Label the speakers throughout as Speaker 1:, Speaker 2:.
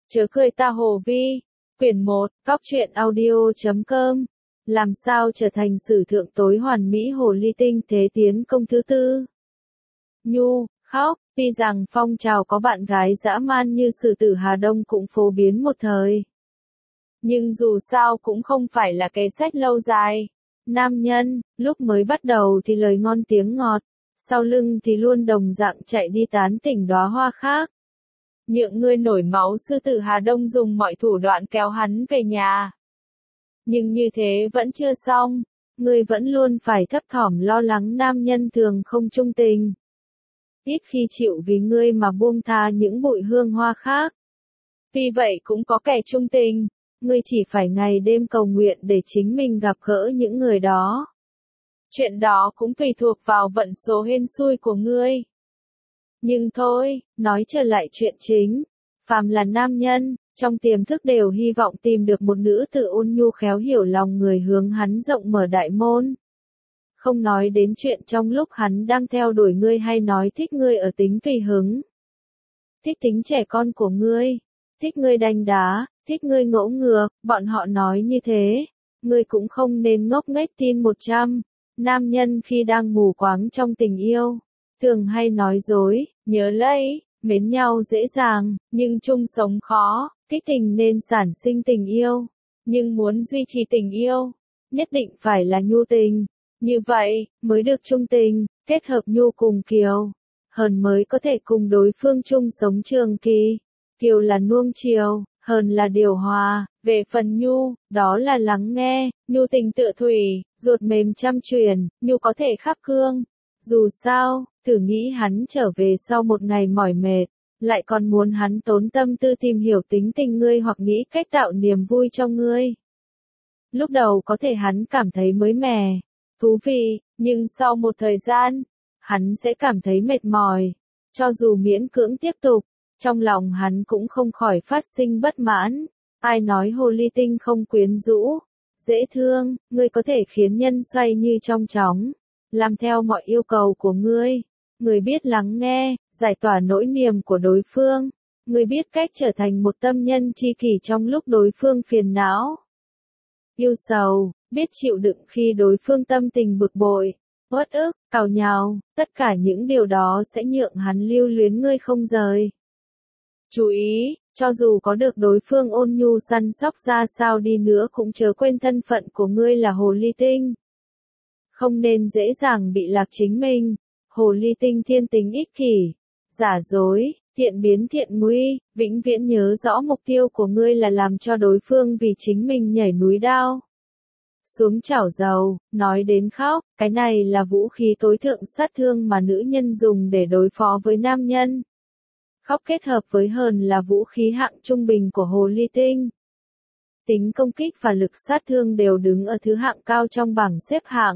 Speaker 1: Chớ cười ta Hồ Vi. Quyển 1, Cóc truyện audio.com. Làm sao trở thành sử thượng tối hoàn mỹ hồ ly tinh thế tiến công thứ tư. Nhu, khóc, tuy rằng phong trào có bạn gái dã man như sử tử Hà Đông cũng phổ biến một thời. Nhưng dù sao cũng không phải là kế sách lâu dài. Nam nhân, lúc mới bắt đầu thì lời ngon tiếng ngọt, sau lưng thì luôn đồng dạng chạy đi tán tỉnh đóa hoa khác. Nhượng ngươi nổi máu sư tử Hà Đông dùng mọi thủ đoạn kéo hắn về nhà. Nhưng như thế vẫn chưa xong, ngươi vẫn luôn phải thấp thỏm lo lắng nam nhân thường không trung tình. Ít khi chịu vì ngươi mà buông tha những bụi hương hoa khác. Tuy vậy cũng có kẻ trung tình, ngươi chỉ phải ngày đêm cầu nguyện để chính mình gặp gỡ những người đó. Chuyện đó cũng tùy thuộc vào vận số hên xui của ngươi. Nhưng thôi, nói trở lại chuyện chính, phàm là nam nhân, trong tiềm thức đều hy vọng tìm được một nữ tử ôn nhu khéo hiểu lòng người hướng hắn rộng mở đại môn. Không nói đến chuyện trong lúc hắn đang theo đuổi ngươi hay nói thích ngươi ở tính tùy hứng. Thích tính trẻ con của ngươi, thích ngươi đánh đá, thích ngươi ngỗ ngược, bọn họ nói như thế, ngươi cũng không nên ngốc nghếch tin 100. Nam nhân khi đang mù quáng trong tình yêu, thường hay nói dối, nhớ lấy, mến nhau dễ dàng, nhưng chung sống khó, kích tình nên sản sinh tình yêu, nhưng muốn duy trì tình yêu, nhất định phải là nhu tình, như vậy, mới được trung tình, kết hợp nhu cùng kiều, hờn mới có thể cùng đối phương chung sống trường kỳ, kiều là nuông chiều, hờn là điều hòa, về phần nhu, đó là lắng nghe, nhu tình tựa thủy, ruột mềm trăm truyền, nhu có thể khắc cương. Dù sao, thử nghĩ hắn trở về sau một ngày mỏi mệt, lại còn muốn hắn tốn tâm tư tìm hiểu tính tình ngươi hoặc nghĩ cách tạo niềm vui cho ngươi. Lúc đầu có thể hắn cảm thấy mới mẻ, thú vị, nhưng sau một thời gian, hắn sẽ cảm thấy mệt mỏi. Cho dù miễn cưỡng tiếp tục, trong lòng hắn cũng không khỏi phát sinh bất mãn. Ai nói hồ ly tinh không quyến rũ, dễ thương, ngươi có thể khiến nhân xoay như trong chóng, làm theo mọi yêu cầu của ngươi. Ngươi biết lắng nghe, giải tỏa nỗi niềm của đối phương. Ngươi biết cách trở thành một tâm nhân tri kỷ trong lúc đối phương phiền não, yêu sầu, biết chịu đựng khi đối phương tâm tình bực bội, uất ức, càu nhàu, tất cả những điều đó sẽ nhượng hắn lưu luyến ngươi không rời. Chú ý, cho dù có được đối phương ôn nhu săn sóc ra sao đi nữa cũng chớ quên thân phận của ngươi là hồ ly tinh. Không nên dễ dàng bị lạc chính mình. Hồ ly tinh thiên tính ích kỷ, giả dối, thiện biến thiện nguy, vĩnh viễn nhớ rõ mục tiêu của ngươi là làm cho đối phương vì chính mình nhảy núi đao xuống chảo dầu. Nói đến khóc, cái này là vũ khí tối thượng sát thương mà nữ nhân dùng để đối phó với nam nhân. Khóc kết hợp với hờn là vũ khí hạng trung bình của hồ ly tinh. Tính công kích và lực sát thương đều đứng ở thứ hạng cao trong bảng xếp hạng.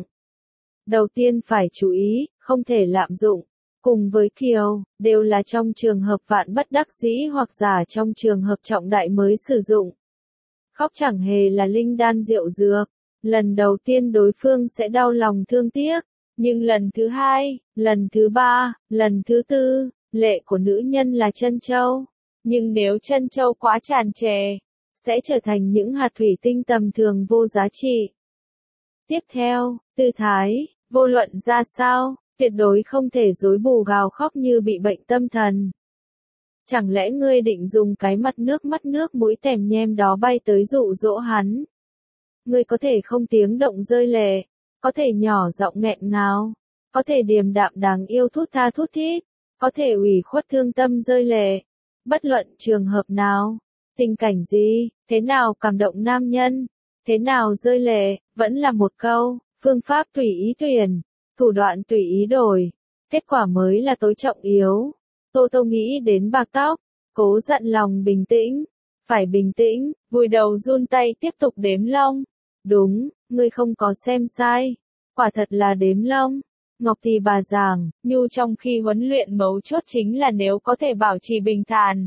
Speaker 1: Đầu tiên phải chú ý, không thể lạm dụng. Cùng với kiều, đều là trong trường hợp vạn bất đắc dĩ hoặc giả trong trường hợp trọng đại mới sử dụng. Khóc chẳng hề là linh đan rượu dược. Lần đầu tiên đối phương sẽ đau lòng thương tiếc, nhưng lần thứ hai, lần thứ ba, lần thứ tư, lệ của nữ nhân là trân châu. Nhưng nếu trân châu quá tràn trề, sẽ trở thành những hạt thủy tinh tầm thường vô giá trị. Tiếp theo, tư thái, vô luận ra sao, tuyệt đối không thể dối bù gào khóc như bị bệnh tâm thần. Chẳng lẽ ngươi định dùng cái mặt nước mắt nước mũi tèm nhem đó bay tới dụ dỗ hắn? Ngươi có thể không tiếng động rơi lệ, có thể nhỏ giọng nghẹn ngào, có thể điềm đạm đáng yêu thút tha thút thít, có thể ủy khuất thương tâm rơi lệ. Bất luận trường hợp nào, tình cảnh gì, thế nào cảm động nam nhân, thế nào rơi lệ, vẫn là một câu, phương pháp tùy ý tuyển, thủ đoạn tùy ý đổi, kết quả mới là tối trọng yếu. Tô Tô nghĩ đến bạc tóc, cố dặn lòng bình tĩnh, phải bình tĩnh, vùi đầu run tay tiếp tục đếm lông. Đúng, ngươi không có xem sai, quả thật là đếm lông. Ngọc Thì bà giảng, nhu trong khi huấn luyện mấu chốt chính là nếu có thể bảo trì bình thản,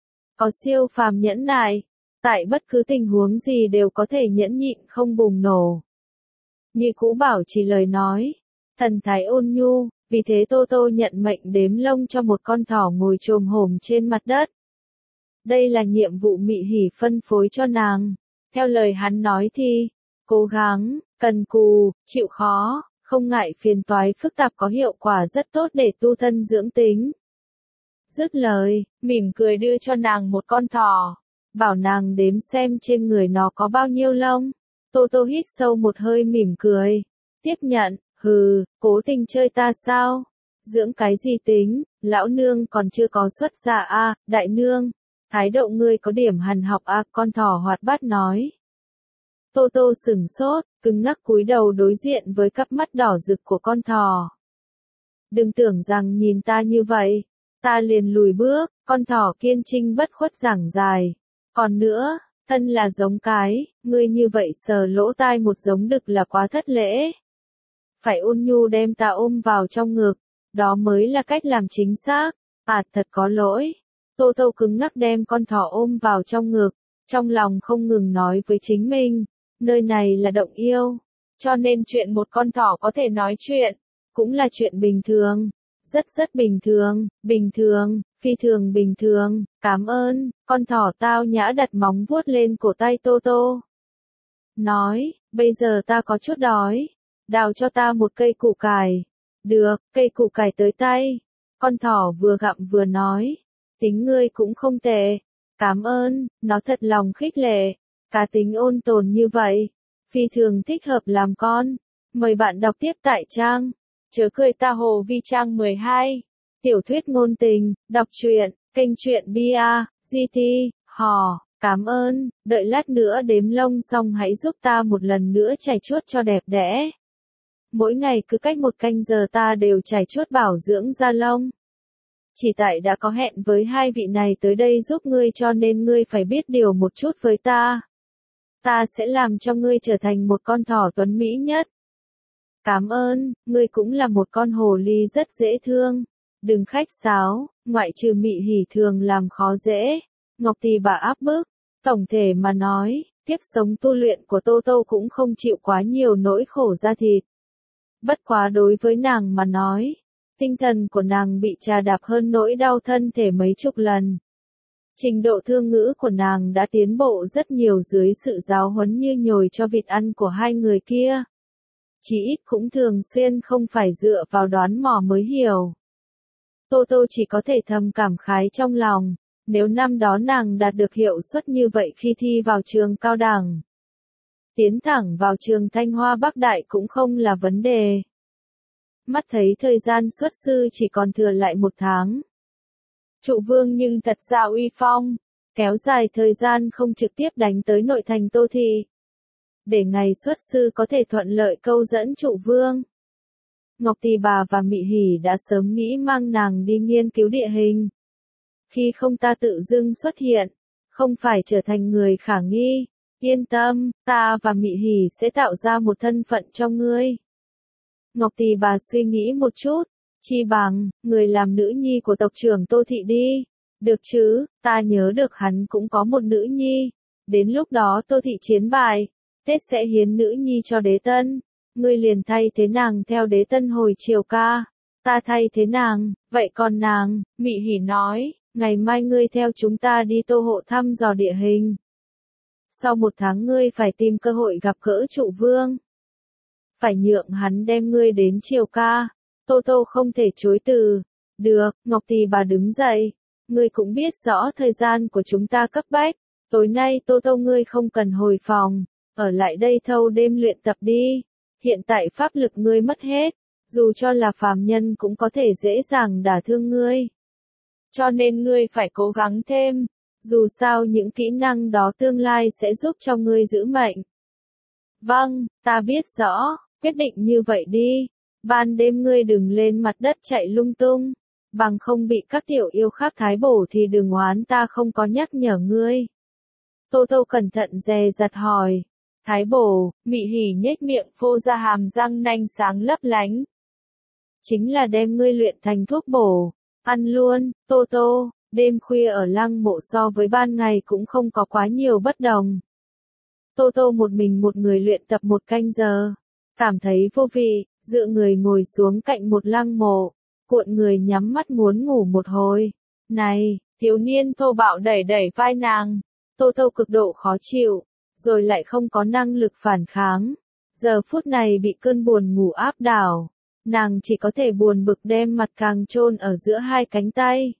Speaker 1: có siêu phàm nhẫn nại, tại bất cứ tình huống gì đều có thể nhẫn nhịn không bùng nổ. Như cũ bảo trì lời nói, thần thái ôn nhu, vì thế Tô Tô nhận mệnh đếm lông cho một con thỏ ngồi chồm hổm trên mặt đất. Đây là nhiệm vụ Mị Hỉ phân phối cho nàng. Theo lời hắn nói thì, cố gắng, cần cù, chịu khó, không ngại phiền toái phức tạp có hiệu quả rất tốt để tu thân dưỡng tính. Dứt lời, mỉm cười đưa cho nàng một con thỏ, bảo nàng đếm xem trên người nó có bao nhiêu lông. Tô Tô hít sâu một hơi mỉm cười, tiếp nhận, hừ, cố tình chơi ta sao? Dưỡng cái gì tính, lão nương còn chưa có xuất gia a, đại nương. Thái độ ngươi có điểm hằn học a, con thỏ hoạt bát nói. Tô Tô sửng sốt, cứng ngắc cúi đầu đối diện với cặp mắt đỏ rực của con thỏ. Đừng tưởng rằng nhìn ta như vậy, ta liền lùi bước, con thỏ kiên trinh bất khuất giảng dài. Còn nữa, thân là giống cái, ngươi như vậy sờ lỗ tai một giống đực là quá thất lễ. Phải ôn nhu đem ta ôm vào trong ngực, đó mới là cách làm chính xác. À thật có lỗi. Tô Tô cứng ngắc đem con thỏ ôm vào trong ngực, trong lòng không ngừng nói với chính mình, nơi này là động yêu, cho nên chuyện một con thỏ có thể nói chuyện, cũng là chuyện bình thường, rất bình thường, phi thường bình thường, cảm ơn, con thỏ tao nhã đặt móng vuốt lên cổ tay Tô Tô. Nói, bây giờ ta có chút đói, đào cho ta một cây củ cải. Được, cây củ cải tới tay. Con thỏ vừa gặm vừa nói, tính ngươi cũng không tệ, cảm ơn, nó thật lòng khích lệ, cá tính ôn tồn như vậy, phi thường thích hợp làm con. Mời bạn đọc tiếp tại trang Chớ cười ta hồ vi trang 12, tiểu thuyết ngôn tình, đọc truyện, kênh truyện Bia, GT, hò, cảm ơn, đợi lát nữa đếm lông xong hãy giúp ta một lần nữa chải chuốt cho đẹp đẽ. Mỗi ngày cứ cách 1 canh giờ ta đều chải chuốt bảo dưỡng da lông. Chỉ tại đã có hẹn với hai vị này tới đây giúp ngươi cho nên ngươi phải biết điều một chút với ta. Ta sẽ làm cho ngươi trở thành một con thỏ tuấn mỹ nhất. Cảm ơn, ngươi cũng là một con hồ ly rất dễ thương. Đừng khách sáo, ngoại trừ Mị Hỉ thường làm khó dễ. Ngọc Tỳ bà áp bức. Tổng thể mà nói, kiếp sống tu luyện của Tô Tô cũng không chịu quá nhiều nỗi khổ da thịt. Bất quá đối với nàng mà nói, tinh thần của nàng bị trà đạp hơn nỗi đau thân thể mấy chục lần. Trình độ thương ngữ của nàng đã tiến bộ rất nhiều dưới sự giáo huấn như nhồi cho vịt ăn của hai người kia. Chỉ ít cũng thường xuyên không phải dựa vào đoán mò mới hiểu. Tô Tô chỉ có thể thầm cảm khái trong lòng, nếu năm đó nàng đạt được hiệu suất như vậy khi thi vào trường cao đẳng. Tiến thẳng vào trường Thanh Hoa Bắc Đại cũng không là vấn đề. Mắt thấy thời gian xuất sư chỉ còn thừa lại 1 tháng. Trụ vương nhưng thật ra uy phong, kéo dài thời gian không trực tiếp đánh tới nội thành Tô Thị. Để ngày xuất sư có thể thuận lợi câu dẫn trụ vương. Ngọc Tỳ bà và Mị Hỉ đã sớm nghĩ mang nàng đi nghiên cứu địa hình. Khi không ta tự dưng xuất hiện, không phải trở thành người khả nghi. Yên tâm, ta và Mị Hỉ sẽ tạo ra một thân phận cho ngươi. Ngọc Tỳ bà suy nghĩ một chút, chi bằng, người làm nữ nhi của tộc trưởng Tô Thị đi. Được chứ, ta nhớ được hắn cũng có một nữ nhi. Đến lúc đó Tô Thị chiến bại, Tết sẽ hiến nữ nhi cho đế tân. Ngươi liền thay thế nàng theo đế tân hồi chiều ca. Ta thay thế nàng, vậy còn nàng, Mị Hỉ nói, ngày mai ngươi theo chúng ta đi Tô Hộ thăm dò địa hình. Sau 1 tháng ngươi phải tìm cơ hội gặp gỡ trụ vương. Phải nhượng hắn đem ngươi đến triều ca. Tô Tô không thể chối từ. Được, Ngọc Tỳ bà đứng dậy. Ngươi cũng biết rõ thời gian của chúng ta cấp bách. Tối nay Tô Tô ngươi không cần hồi phòng. Ở lại đây thâu đêm luyện tập đi. Hiện tại pháp lực ngươi mất hết. Dù cho là phàm nhân cũng có thể dễ dàng đả thương ngươi. Cho nên ngươi phải cố gắng thêm. Dù sao những kỹ năng đó tương lai sẽ giúp cho ngươi giữ mệnh. Vâng, ta biết rõ, quyết định như vậy đi. Ban đêm ngươi đừng lên mặt đất chạy lung tung. Bằng không bị các tiểu yêu khác thái bổ thì đừng oán ta không có nhắc nhở ngươi. Tô Tô cẩn thận dè dặt hỏi. Thái bổ, Mị Hỉ nhếch miệng phô ra hàm răng nanh sáng lấp lánh. Chính là đem ngươi luyện thành thuốc bổ. Ăn luôn, Tô Tô. Đêm khuya ở lăng mộ so với ban ngày cũng không có quá nhiều bất đồng. Tô Tô một mình một người luyện tập 1 canh giờ. Cảm thấy vô vị, dựa người ngồi xuống cạnh một lăng mộ. Cuộn người nhắm mắt muốn ngủ một hồi. Này, Thiếu niên thô bạo đẩy đẩy vai nàng. Tô Tô cực độ khó chịu, rồi lại không có năng lực phản kháng. Giờ phút này bị cơn buồn ngủ áp đảo, nàng chỉ có thể buồn bực đem mặt càng chôn ở giữa hai cánh tay.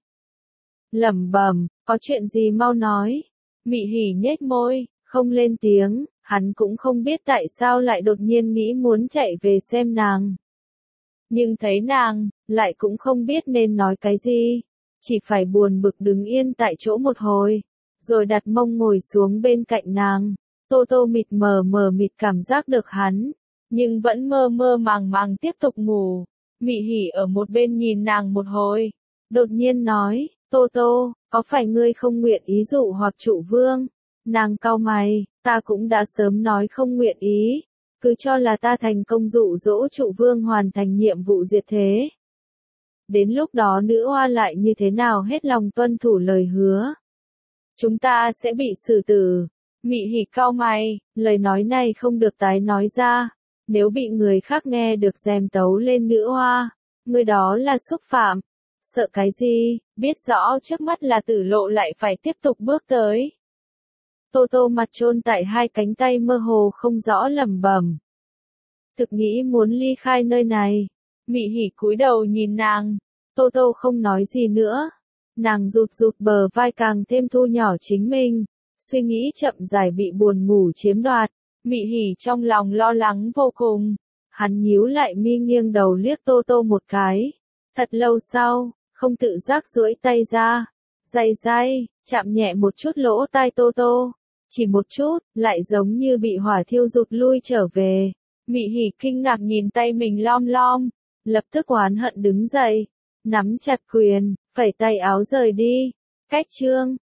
Speaker 1: Lẩm bẩm, có chuyện gì mau nói. Mị Hỉ nhếch môi, không lên tiếng, hắn cũng không biết tại sao lại đột nhiên nghĩ muốn chạy về xem nàng. Nhưng thấy nàng, lại cũng không biết nên nói cái gì, chỉ phải buồn bực đứng yên tại chỗ một hồi, rồi đặt mông ngồi xuống bên cạnh nàng. Tô Tô mờ mịt cảm giác được hắn, nhưng vẫn mơ mơ màng tiếp tục ngủ. Mị Hỉ ở một bên nhìn nàng một hồi, đột nhiên nói, Tô Tô, có phải ngươi không nguyện ý dụ hoặc trụ vương? Nàng cau mày, ta cũng đã sớm nói không nguyện ý, cứ cho là ta thành công dụ dỗ trụ vương hoàn thành nhiệm vụ diệt thế. Đến lúc đó nữ oa lại như thế nào hết lòng tuân thủ lời hứa. Chúng ta sẽ bị xử tử. Mị Hỉ cau mày, lời nói này không được tái nói ra, nếu bị người khác nghe được dèm tấu lên nữ oa, người đó là xúc phạm. Sợ cái gì, biết rõ trước mắt là tử lộ lại phải tiếp tục bước tới. Tô Tô mặt chôn tại hai cánh tay mơ hồ không rõ lẩm bẩm. Thực nghĩ muốn ly khai nơi này. Mị Hỉ cúi đầu nhìn nàng. Tô Tô không nói gì nữa. Nàng rụt rụt bờ vai càng thêm thu nhỏ chính mình. Suy nghĩ chậm rãi bị buồn ngủ chiếm đoạt. Mị Hỉ trong lòng lo lắng vô cùng. Hắn nhíu lại mi nghiêng đầu liếc Tô Tô một cái. Thật lâu sau, không tự giác duỗi tay ra. Day, chạm nhẹ một chút lỗ tai Tô Tô. Chỉ một chút, lại giống như bị hỏa thiêu rụt lui trở về. Mị Hỉ kinh ngạc nhìn tay mình lom lom, lập tức oán hận đứng dậy, nắm chặt quyền, phẩy tay áo rời đi. Cách chương